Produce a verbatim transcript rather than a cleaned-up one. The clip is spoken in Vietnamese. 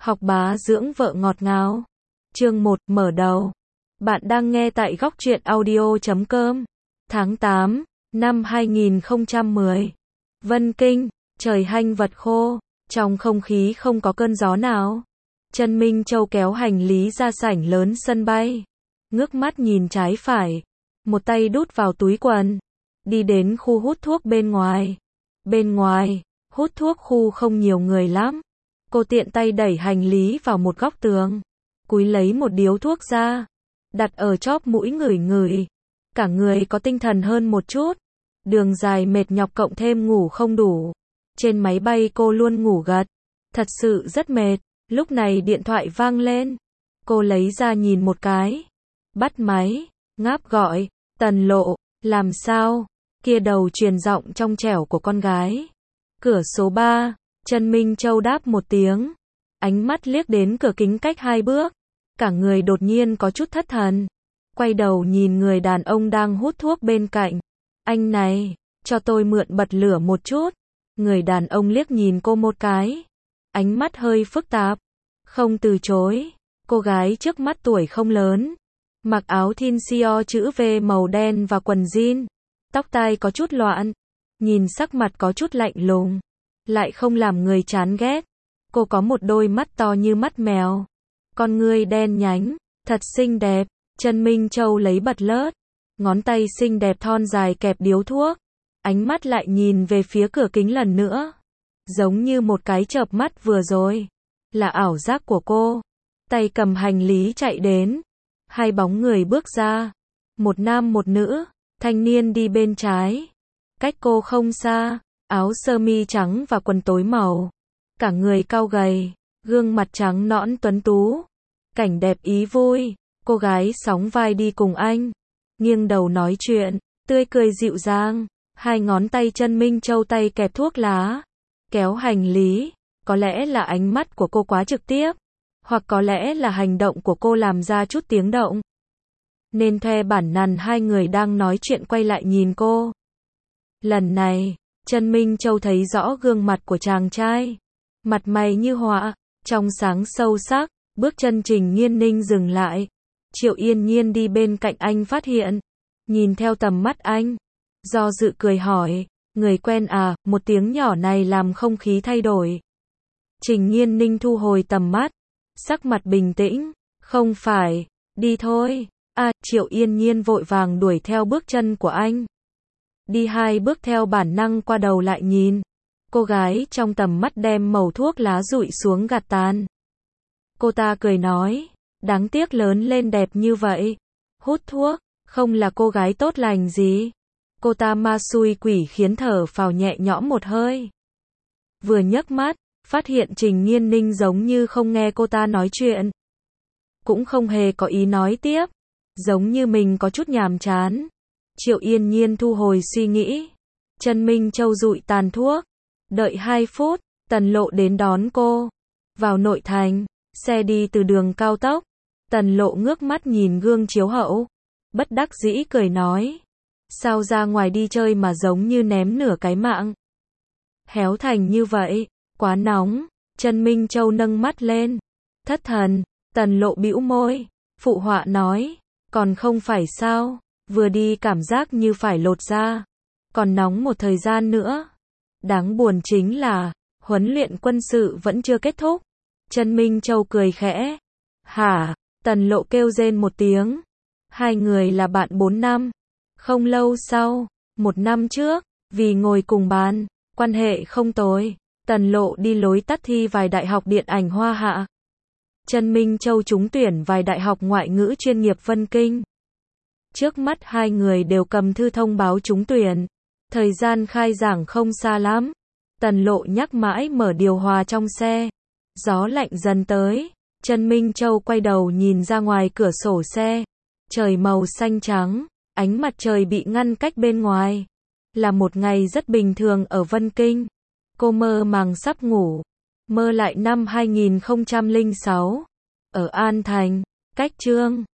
Học bá dưỡng vợ ngọt ngào. Chương một, mở đầu. Bạn đang nghe tại góc truyện audio chấm com. Tháng tám, năm hai nghìn không trăm mười. Vân Kinh, trời hanh vật khô, trong không khí không có cơn gió nào. Trần Minh Châu kéo hành lý ra sảnh lớn sân bay. Ngước mắt nhìn trái phải. Một tay đút vào túi quần. Đi đến khu hút thuốc bên ngoài. Bên ngoài, hút thuốc khu không nhiều người lắm. Cô tiện tay đẩy hành lý vào một góc tường. Cúi lấy một điếu thuốc ra. Đặt ở chóp mũi ngửi ngửi. Cả người có tinh thần hơn một chút. Đường dài mệt nhọc cộng thêm ngủ không đủ. Trên máy bay cô luôn ngủ gật. Thật sự rất mệt. Lúc này điện thoại vang lên. Cô lấy ra nhìn một cái. Bắt máy. Ngáp gọi. Tần Lộ. Làm sao? Kia đầu truyền giọng trong trẻo của con gái. Cửa số ba. Trần Minh Châu đáp một tiếng. Ánh mắt liếc đến cửa kính cách hai bước. Cả người đột nhiên có chút thất thần. Quay đầu nhìn người đàn ông đang hút thuốc bên cạnh. Anh này, cho tôi mượn bật lửa một chút. Người đàn ông liếc nhìn cô một cái. Ánh mắt hơi phức tạp. Không từ chối. Cô gái trước mắt tuổi không lớn. Mặc áo thin xio chữ V màu đen và quần jean. Tóc tai có chút loạn. Nhìn sắc mặt có chút lạnh lùng. Lại không làm người chán ghét. Cô có một đôi mắt to như mắt mèo. Con ngươi đen nhánh, thật xinh đẹp. Trần Minh Châu lấy bật lướt. Ngón tay xinh đẹp thon dài kẹp điếu thuốc. Ánh mắt lại nhìn về phía cửa kính lần nữa. Giống như một cái chợp mắt vừa rồi. Là ảo giác của cô. Tay cầm hành lý chạy đến. Hai bóng người bước ra. Một nam một nữ. Thanh niên đi bên trái. Cách cô không xa. Áo sơ mi trắng và quần tối màu. Cả người cao gầy. Gương mặt trắng nõn tuấn tú. Cảnh đẹp ý vui. Cô gái sóng vai đi cùng anh. Nghiêng đầu nói chuyện. Tươi cười dịu dàng. Hai ngón tay Trần Minh Châu tay kẹp thuốc lá. Kéo hành lý. Có lẽ là ánh mắt của cô quá trực tiếp. Hoặc có lẽ là hành động của cô làm ra chút tiếng động. Nên theo bản năng hai người đang nói chuyện quay lại nhìn cô. Lần này, Trần Minh Châu thấy rõ gương mặt của chàng trai. Mặt mày như họa, trong sáng sâu sắc, bước chân Trình Nghiên Ninh dừng lại. Triệu Yên Nhiên đi bên cạnh anh phát hiện. Nhìn theo tầm mắt anh. Do dự cười hỏi, người quen à, một tiếng nhỏ này làm không khí thay đổi. Trình Nghiên Ninh thu hồi tầm mắt. Sắc mặt bình tĩnh, không phải, đi thôi. À, Triệu Yên Nhiên vội vàng đuổi theo bước chân của anh. Đi hai bước theo bản năng qua đầu lại nhìn. Cô gái trong tầm mắt đem mẩu thuốc lá rụi xuống gạt tàn. Cô ta cười nói, đáng tiếc lớn lên đẹp như vậy. Hút thuốc, không là cô gái tốt lành gì. Cô ta ma xui quỷ khiến thở phào nhẹ nhõm một hơi. Vừa nhấc mắt, phát hiện Trình Nghiên Ninh giống như không nghe cô ta nói chuyện. Cũng không hề có ý nói tiếp. Giống như mình có chút nhàm chán. Triệu Yên Nhiên thu hồi suy nghĩ. Trần Minh Châu rụi tàn thuốc. Đợi hai phút, Tần Lộ đến đón cô. Vào nội thành, xe đi từ đường cao tốc. Tần Lộ ngước mắt nhìn gương chiếu hậu. Bất đắc dĩ cười nói. Sao ra ngoài đi chơi mà giống như ném nửa cái mạng. Héo thành như vậy, quá nóng. Trần Minh Châu nâng mắt lên. Thất thần, Tần Lộ bĩu môi. Phụ họa nói. Còn không phải sao, vừa đi cảm giác như phải lột da. Còn nóng một thời gian nữa. Đáng buồn chính là, huấn luyện quân sự vẫn chưa kết thúc. Trần Minh Châu cười khẽ. Hả? Tần Lộ kêu rên một tiếng. Hai người là bạn bốn năm. Không lâu sau, một năm trước, vì ngồi cùng bàn, quan hệ không tồi. Tần Lộ đi lối tắt thi vài đại học điện ảnh Hoa Hạ. Trần Minh Châu trúng tuyển vài đại học ngoại ngữ chuyên nghiệp Vân Kinh. Trước mắt hai người đều cầm thư thông báo trúng tuyển. Thời gian khai giảng không xa lắm. Tần Lộ nhắc mãi mở điều hòa trong xe. Gió lạnh dần tới. Trần Minh Châu quay đầu nhìn ra ngoài cửa sổ xe. Trời màu xanh trắng. Ánh mặt trời bị ngăn cách bên ngoài. Là một ngày rất bình thường ở Vân Kinh. Cô mơ màng sắp ngủ. Mơ lại năm hai nghìn không trăm lẻ sáu. Ở An Thành, cách Trương